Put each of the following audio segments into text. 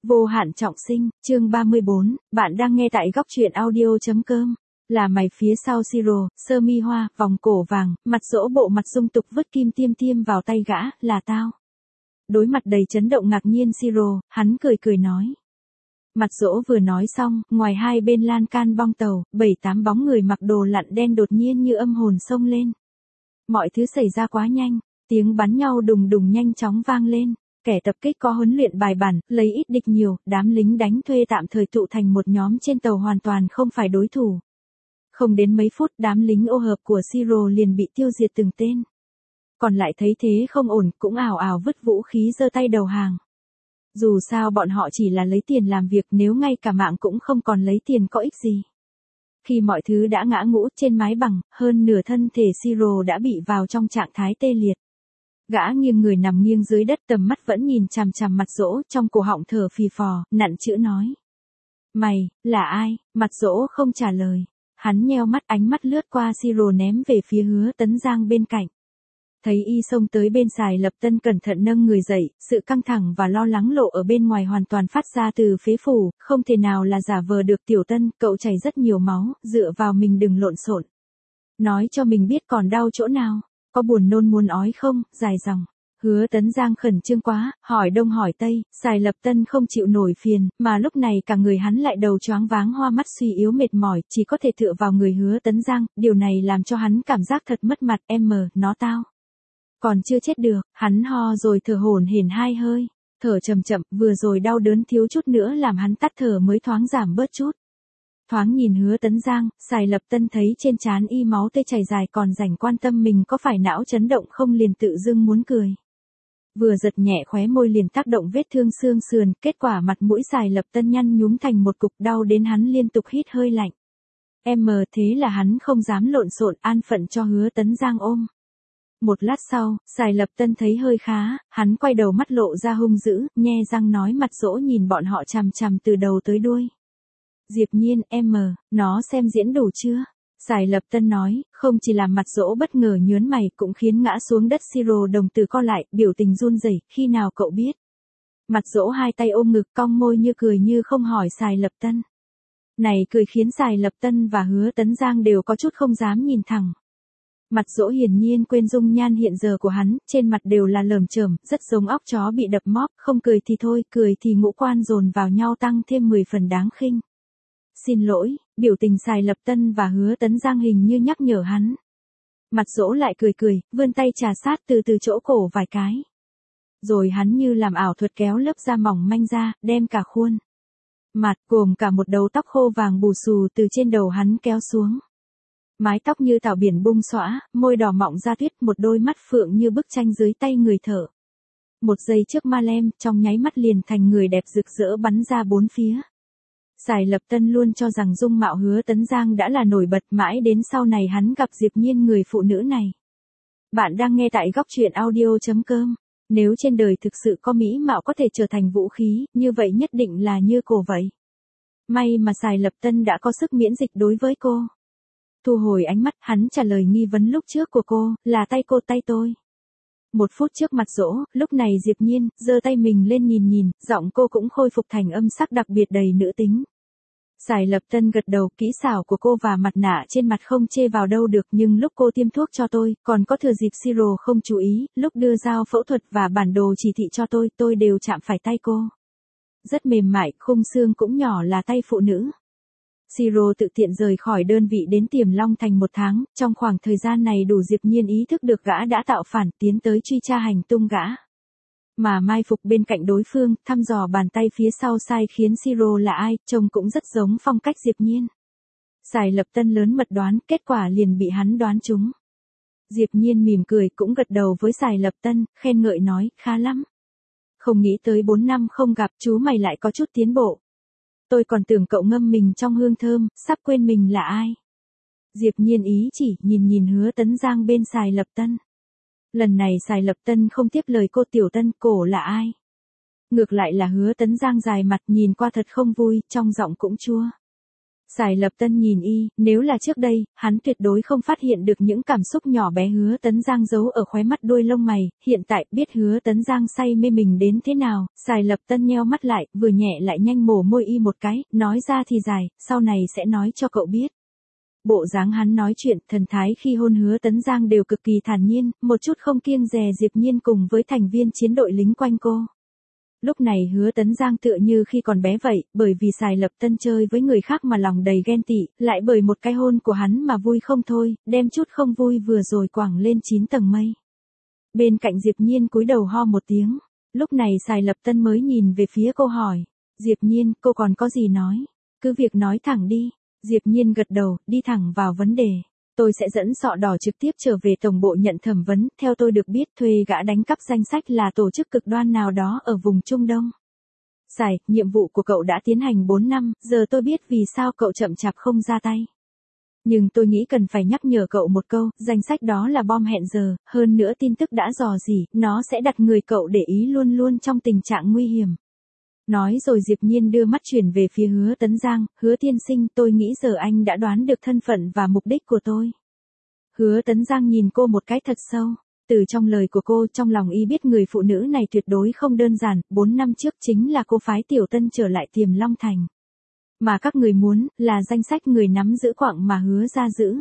Vô hạn trọng sinh, chương 34, bạn đang nghe tại góc truyện audio.com. Là mày phía sau siro, sơ mi hoa, vòng cổ vàng, mặt dỗ bộ mặt dung tục vứt kim tiêm tiêm vào tay gã, là tao. Đối mặt đầy chấn động ngạc nhiên siro, hắn cười cười nói. Mặt dỗ vừa nói xong, ngoài hai bên lan can bong tàu, 7-8 bóng người mặc đồ lặn đen đột nhiên như âm hồn xông lên. Mọi thứ xảy ra quá nhanh, tiếng bắn nhau đùng đùng nhanh chóng vang lên. Kẻ tập kích có huấn luyện bài bản, lấy ít địch nhiều, đám lính đánh thuê tạm thời tụ thành một nhóm trên tàu hoàn toàn không phải đối thủ. Không đến mấy phút đám lính ô hợp của Siro liền bị tiêu diệt từng tên. Còn lại thấy thế không ổn, cũng ào ào vứt vũ khí giơ tay đầu hàng. Dù sao bọn họ chỉ là lấy tiền làm việc, nếu ngay cả mạng cũng không còn lấy tiền có ích gì. Khi mọi thứ đã ngã ngũ trên mái bằng, hơn nửa thân thể Siro đã bị vào trong trạng thái tê liệt. Gã nghiêng người nằm nghiêng dưới đất, tầm mắt vẫn nhìn chằm chằm mặt dỗ, trong cổ họng thở phì phò, nặn chữ nói. Mày, là ai? Mặt dỗ không trả lời. Hắn nheo mắt, ánh mắt lướt qua Siro ném về phía Hứa Tấn Giang bên cạnh. Thấy y xông tới bên Sài Lập Tân cẩn thận nâng người dậy, sự căng thẳng và lo lắng lộ ở bên ngoài hoàn toàn phát ra từ phế phủ, không thể nào là giả vờ được. Tiểu Tân, cậu chảy rất nhiều máu, dựa vào mình đừng lộn xộn. Nói cho mình biết còn đau chỗ nào. Có buồn nôn muốn ói không? Dài dòng. Hứa Tấn Giang khẩn trương quá, hỏi đông hỏi tây, Sài Lập Tân không chịu nổi phiền, mà lúc này cả người hắn lại đầu choáng váng, hoa mắt suy yếu mệt mỏi, chỉ có thể tựa vào người Hứa Tấn Giang, điều này làm cho hắn cảm giác thật mất mặt. Nó tao. Còn chưa chết được, hắn ho rồi thở hổn hển hai hơi, thở chậm chậm, vừa rồi đau đớn thiếu chút nữa làm hắn tắt thở mới thoáng giảm bớt chút. Thoáng nhìn Hứa Tấn Giang, Sài Lập Tân thấy trên trán y máu tươi chảy dài, còn rảnh quan tâm mình có phải não chấn động không, liền tự dưng muốn cười. Vừa giật nhẹ khóe môi liền tác động vết thương xương sườn, kết quả mặt mũi Sài Lập Tân nhăn nhúm thành một cục, đau đến hắn liên tục hít hơi lạnh. Thế là hắn không dám lộn xộn, an phận cho Hứa Tấn Giang ôm. Một lát sau, Sài Lập Tân thấy hơi khá, hắn quay đầu, mắt lộ ra hung dữ, nhe răng nói, mặt dỗ nhìn bọn họ chằm chằm từ đầu tới đuôi. Diệp Nhiên, nó xem diễn đủ chưa? Sài Lập Tân nói, không chỉ làm mặt dỗ bất ngờ nhớn mày, cũng khiến ngã xuống đất Siro đồng tử co lại, biểu tình run rẩy. Khi nào cậu biết? Mặt dỗ hai tay ôm ngực, cong môi như cười như không, hỏi Sài Lập Tân. Này cười khiến Sài Lập Tân và Hứa Tấn Giang đều có chút không dám nhìn thẳng. Mặt dỗ hiển nhiên quên dung nhan hiện giờ của hắn, trên mặt đều là lởm chởm, rất giống óc chó bị đập móp, không cười thì thôi, cười thì ngũ quan dồn vào nhau tăng thêm 10 phần đáng khinh. Xin lỗi, biểu tình Sài Lập Tân và Hứa Tấn Giang hình như nhắc nhở hắn. Mặt dỗ lại cười cười, vươn tay trà sát từ chỗ cổ vài cái. Rồi hắn như làm ảo thuật kéo lớp da mỏng manh ra, đem cả khuôn mặt, gồm cả một đầu tóc khô vàng bù xù từ trên đầu hắn kéo xuống. Mái tóc như tảo biển bung xõa, môi đỏ mọng da tuyết, một đôi mắt phượng như bức tranh dưới tay người thợ. Một giây trước ma lem, trong nháy mắt liền thành người đẹp rực rỡ bắn ra bốn phía. Sài Lập Tân luôn cho rằng dung mạo Hứa Tấn Giang đã là nổi bật, mãi đến sau này hắn gặp Diệp Nhiên, người phụ nữ này. Bạn đang nghe tại góc truyện audio.com. Nếu trên đời thực sự có mỹ mạo có thể trở thành vũ khí, như vậy nhất định là như cô vậy. May mà Sài Lập Tân đã có sức miễn dịch đối với cô. Thu hồi ánh mắt, hắn trả lời nghi vấn lúc trước của cô, là tay cô, tay tôi. Một phút trước mặt dỗ, lúc này Diệp Nhiên, giơ tay mình lên nhìn, giọng cô cũng khôi phục thành âm sắc đặc biệt đầy nữ tính. Sài Lập Tân gật đầu, kỹ xảo của cô và mặt nạ trên mặt không chê vào đâu được, nhưng lúc cô tiêm thuốc cho tôi, còn có thừa dịp Siro không chú ý, lúc đưa dao phẫu thuật và bản đồ chỉ thị cho tôi đều chạm phải tay cô. Rất mềm mại, khung xương cũng nhỏ, là tay phụ nữ. Siro tự tiện rời khỏi đơn vị đến Tiềm Long Thành 1 tháng, trong khoảng thời gian này đủ Diệp Nhiên ý thức được gã đã tạo phản, tiến tới truy tra hành tung gã. Mà mai phục bên cạnh đối phương, thăm dò bàn tay phía sau sai khiến Siro là ai, trông cũng rất giống phong cách Diệp Nhiên. Sài Lập Tân lớn mật đoán, kết quả liền bị hắn đoán trúng. Diệp Nhiên mỉm cười, cũng gật đầu với Sài Lập Tân, khen ngợi nói, khá lắm. Không nghĩ tới 4 năm không gặp, chú mày lại có chút tiến bộ. Tôi còn tưởng cậu ngâm mình trong hương thơm, sắp quên mình là ai. Diệp Nhiên ý chỉ, nhìn Hứa Tấn Giang bên Sài Lập Tân. Lần này Sài Lập Tân không tiếp lời cô. Tiểu Tân, cổ là ai? Ngược lại là Hứa Tấn Giang dài mặt, nhìn qua thật không vui, trong giọng cũng chua. Sài Lập Tân nhìn y, nếu là trước đây, hắn tuyệt đối không phát hiện được những cảm xúc nhỏ bé Hứa Tấn Giang giấu ở khóe mắt đuôi lông mày, hiện tại biết Hứa Tấn Giang say mê mình đến thế nào, Sài Lập Tân nheo mắt lại, vừa nhẹ lại nhanh mổ môi y một cái, nói ra thì dài, sau này sẽ nói cho cậu biết. Bộ dáng hắn nói chuyện, thần thái khi hôn Hứa Tấn Giang đều cực kỳ thản nhiên, một chút không kiêng dè Diệp Nhiên cùng với thành viên chiến đội lính quanh cô. Lúc này Hứa Tấn Giang tựa như khi còn bé vậy, bởi vì Sài Lập Tân chơi với người khác mà lòng đầy ghen tị, lại bởi một cái hôn của hắn mà vui không thôi, đem chút không vui vừa rồi quẳng lên 9 tầng mây. Bên cạnh Diệp Nhiên cúi đầu ho một tiếng, lúc này Sài Lập Tân mới nhìn về phía cô hỏi, Diệp Nhiên, cô còn có gì nói? Cứ việc nói thẳng đi. Diệp Nhiên gật đầu, đi thẳng vào vấn đề. Tôi sẽ dẫn Sọ Đỏ trực tiếp trở về tổng bộ nhận thẩm vấn, theo tôi được biết thuê gã đánh cắp danh sách là tổ chức cực đoan nào đó ở vùng Trung Đông. Sài, nhiệm vụ của cậu đã tiến hành 4 năm, giờ tôi biết vì sao cậu chậm chạp không ra tay. Nhưng tôi nghĩ cần phải nhắc nhở cậu một câu, danh sách đó là bom hẹn giờ, hơn nữa tin tức đã dò dỉ, nó sẽ đặt người cậu để ý luôn luôn trong tình trạng nguy hiểm. Nói rồi Diệp Nhiên đưa mắt chuyển về phía Hứa Tấn Giang, Hứa tiên sinh, tôi nghĩ giờ anh đã đoán được thân phận và mục đích của tôi. Hứa Tấn Giang nhìn cô một cái thật sâu, từ trong lời của cô trong lòng y biết người phụ nữ này tuyệt đối không đơn giản, 4 năm trước chính là cô phái Tiểu Tân trở lại Tiềm Long Thành. Mà các người muốn, là danh sách người nắm giữ quạng mà Hứa ra giữ.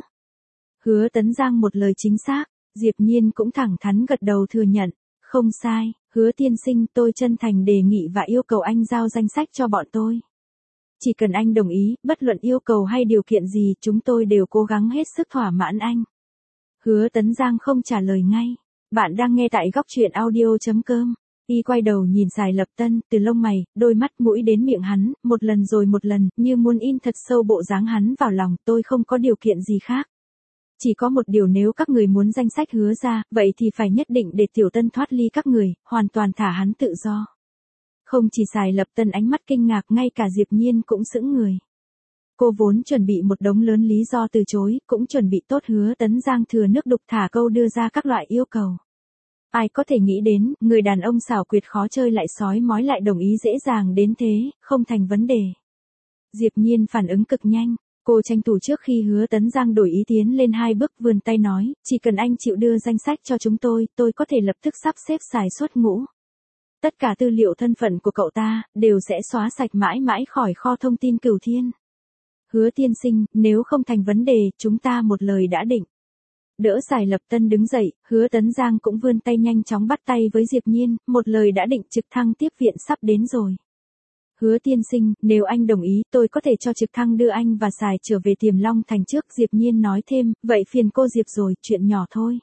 Hứa Tấn Giang một lời chính xác, Diệp Nhiên cũng thẳng thắn gật đầu thừa nhận, không sai. Hứa tiên sinh, tôi chân thành đề nghị và yêu cầu anh giao danh sách cho bọn tôi. Chỉ cần anh đồng ý, bất luận yêu cầu hay điều kiện gì, chúng tôi đều cố gắng hết sức thỏa mãn anh. Hứa Tấn Giang không trả lời ngay. Bạn đang nghe tại góc truyện audio.com. Y quay đầu nhìn Sài Lập Tân, từ lông mày, đôi mắt mũi đến miệng hắn, một lần rồi một lần, như muốn in thật sâu bộ dáng hắn vào lòng, tôi không có điều kiện gì khác. Chỉ có một điều, nếu các người muốn danh sách Hứa ra, vậy thì phải nhất định để Tiểu Tân thoát ly các người, hoàn toàn thả hắn tự do. Không chỉ Sài Lập Tân ánh mắt kinh ngạc, ngay cả Diệp Nhiên cũng sững người. Cô vốn chuẩn bị một đống lớn lý do từ chối, cũng chuẩn bị tốt Hứa Tấn Giang thừa nước đục thả câu đưa ra các loại yêu cầu. Ai có thể nghĩ đến, người đàn ông xảo quyệt khó chơi lại sói mói lại đồng ý dễ dàng đến thế, không thành vấn đề. Diệp Nhiên phản ứng cực nhanh. Cô tranh thủ trước khi Hứa Tấn Giang đổi ý tiến lên 2 bước, vươn tay nói, chỉ cần anh chịu đưa danh sách cho chúng tôi có thể lập tức sắp xếp Sài xuất ngũ. Tất cả tư liệu thân phận của cậu ta, đều sẽ xóa sạch mãi mãi khỏi kho thông tin Cửu Thiên. Hứa tiên sinh, nếu không thành vấn đề, chúng ta một lời đã định. Đỡ Sài Lập Tân đứng dậy, Hứa Tấn Giang cũng vươn tay nhanh chóng bắt tay với Diệp Nhiên, một lời đã định, trực thăng tiếp viện sắp đến rồi. Hứa tiên sinh, nếu anh đồng ý, tôi có thể cho trực thăng đưa anh và Sài trở về Tiềm Long Thành trước. Diệp Nhiên nói thêm, vậy phiền cô Diệp rồi, chuyện nhỏ thôi.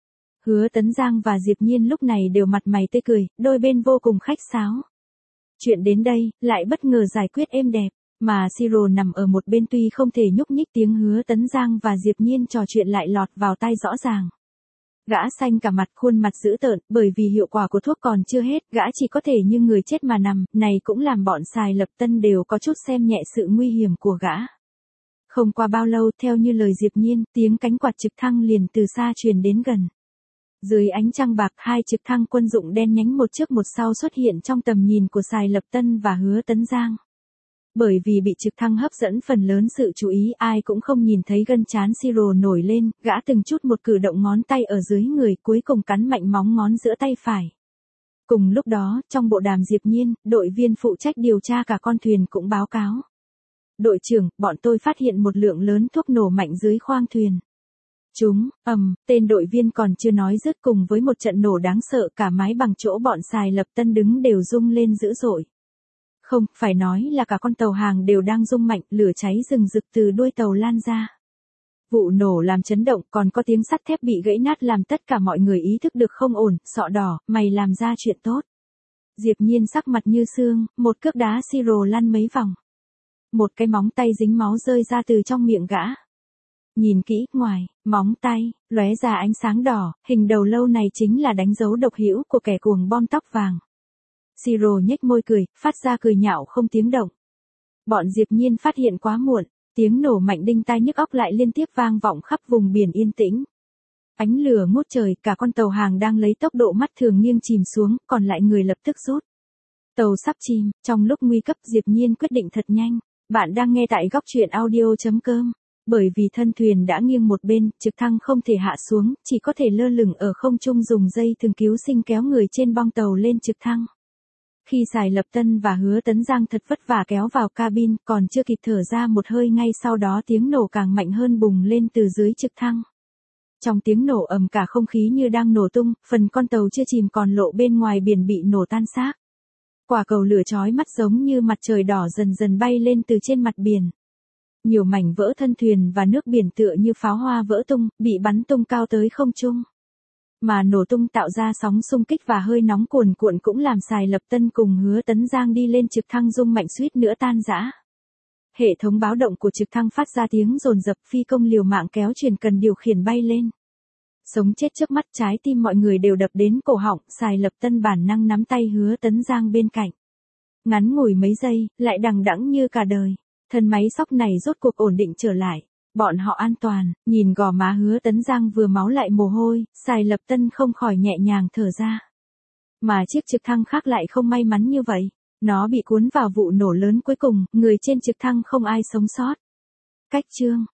Hứa Tấn Giang và Diệp Nhiên lúc này đều mặt mày tươi cười, đôi bên vô cùng khách sáo. Chuyện đến đây, lại bất ngờ giải quyết êm đẹp, mà Siro nằm ở một bên tuy không thể nhúc nhích, tiếng Hứa Tấn Giang và Diệp Nhiên trò chuyện lại lọt vào tai rõ ràng. Gã xanh cả mặt, khuôn mặt dữ tợn, bởi vì hiệu quả của thuốc còn chưa hết, gã chỉ có thể như người chết mà nằm, này cũng làm bọn Sài Lập Tân đều có chút xem nhẹ sự nguy hiểm của gã. Không qua bao lâu, theo như lời Diệp Nhiên, tiếng cánh quạt trực thăng liền từ xa truyền đến gần. Dưới ánh trăng bạc, 2 trực thăng quân dụng đen nhánh một trước một sau xuất hiện trong tầm nhìn của Sài Lập Tân và Hứa Tấn Giang. Bởi vì bị trực thăng hấp dẫn phần lớn sự chú ý, ai cũng không nhìn thấy gân trán Siro nổi lên, gã từng chút một cử động ngón tay ở dưới người, cuối cùng cắn mạnh móng ngón giữa tay phải. Cùng lúc đó, trong bộ đàm Diệp Nhiên, đội viên phụ trách điều tra cả con thuyền cũng báo cáo. Đội trưởng, bọn tôi phát hiện một lượng lớn thuốc nổ mạnh dưới khoang thuyền. Tên đội viên còn chưa nói dứt, cùng với một trận nổ đáng sợ, cả mái bằng chỗ bọn Sài Lập Tân đứng đều rung lên dữ dội. Không, phải nói là cả con tàu hàng đều đang rung mạnh, lửa cháy rừng rực từ đuôi tàu lan ra. Vụ nổ làm chấn động, còn có tiếng sắt thép bị gãy nát làm tất cả mọi người ý thức được không ổn. Sọ Đỏ, mày làm ra chuyện tốt. Diệp Nhiên sắc mặt như xương, một cước đá Siro lăn mấy vòng. Một cái móng tay dính máu rơi ra từ trong miệng gã. Nhìn kỹ, ngoài móng tay lóe ra ánh sáng đỏ, hình đầu lâu này chính là đánh dấu độc hữu của kẻ cuồng bom tóc vàng. Siro nhếch môi cười, phát ra cười nhạo không tiếng động. Bọn Diệp Nhiên phát hiện quá muộn, tiếng nổ mạnh đinh tai nhức óc lại liên tiếp vang vọng khắp vùng biển yên tĩnh. Ánh lửa ngút trời, cả con tàu hàng đang lấy tốc độ mắt thường nghiêng chìm xuống, còn lại người lập tức rút. Tàu sắp chìm, trong lúc nguy cấp Diệp Nhiên quyết định thật nhanh. Bạn đang nghe tại góc chuyện audio.com. Bởi vì thân thuyền đã nghiêng một bên, trực thăng không thể hạ xuống, chỉ có thể lơ lửng ở không trung dùng dây thừng cứu sinh kéo người trên bong tàu lên trực thăng. Khi Sài Lập Tân và Hứa Tấn Giang thật vất vả kéo vào cabin, còn chưa kịp thở ra một hơi ngay sau đó tiếng nổ càng mạnh hơn bùng lên từ dưới trực thăng. Trong tiếng nổ ầm cả không khí như đang nổ tung, phần con tàu chưa chìm còn lộ bên ngoài biển bị nổ tan xác. Quả cầu lửa chói mắt giống như mặt trời đỏ dần dần bay lên từ trên mặt biển. Nhiều mảnh vỡ thân thuyền và nước biển tựa như pháo hoa vỡ tung, bị bắn tung cao tới không trung. Mà nổ tung tạo ra sóng xung kích và hơi nóng cuồn cuộn cũng làm Sài Lập Tân cùng Hứa Tấn Giang đi lên trực thăng rung mạnh suýt nữa tan rã. Hệ thống báo động của trực thăng phát ra tiếng dồn dập, phi công liều mạng kéo truyền cần điều khiển bay lên. Sống chết trước mắt, trái tim mọi người đều đập đến cổ họng, Sài Lập Tân bản năng nắm tay Hứa Tấn Giang bên cạnh. Ngắn ngủi mấy giây, lại đằng đẵng như cả đời. Thân máy xóc này rốt cuộc ổn định trở lại. Bọn họ an toàn, nhìn gò má Hứa Tấn Giang vừa máu lại mồ hôi, Sài Lập Tân không khỏi nhẹ nhàng thở ra. Mà chiếc trực thăng khác lại không may mắn như vậy. Nó bị cuốn vào vụ nổ lớn cuối cùng, người trên trực thăng không ai sống sót. Cách chương